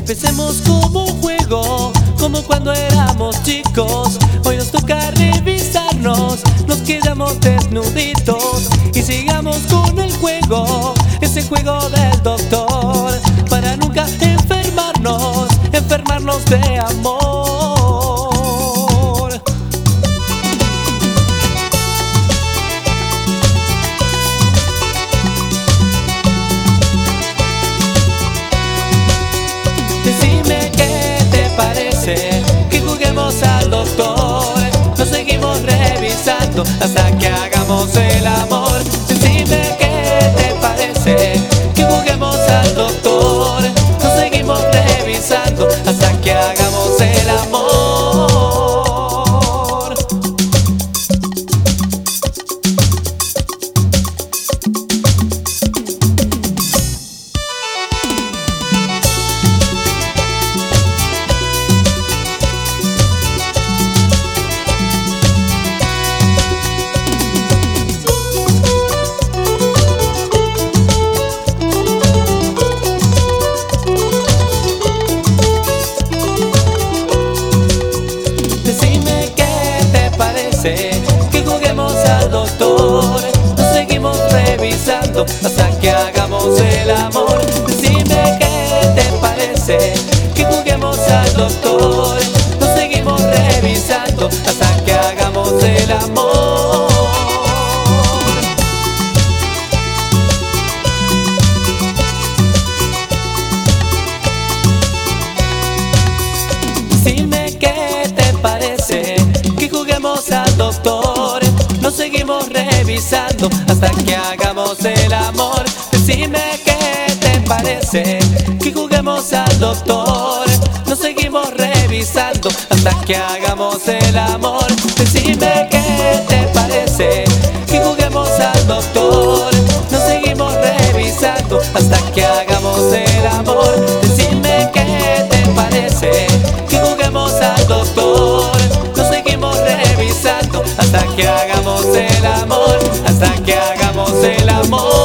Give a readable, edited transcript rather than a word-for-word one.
Empecemos como un juego, como cuando éramos chicos. Hoy nos toca revisarnos, nos quedamos desnuditos y sigamos con el juego, ese juego del doctor, para nunca enfermarnos, enfermarnos de amor. Decime qué te parece que juguemos al doctor. Nos seguimos revisando hasta que hagamos el amor. Decime qué te parece que juguemos al doctor. Nos seguimos revisando hasta que hagamos el amor. Que juguemos al doctor, nos seguimos revisando hasta que hagamos el amor. Decime qué te parece que juguemos al doctor, nos seguimos revisando hasta que hagamos el amor. Decime qué te parece que juguemos al doctor, nos seguimos revisando hasta que hagamos el amor. Decime qué te parece que juguemos al doctor, nos seguimos revisando hasta que hagamos el amor. Decime qué te parece que juguemos al doctor, nos seguimos revisando hasta que hagamos el amor. Decime qué te parece que juguemos al doctor, nos seguimos revisando hasta que hagamos el amor, hasta que hagamos el amor.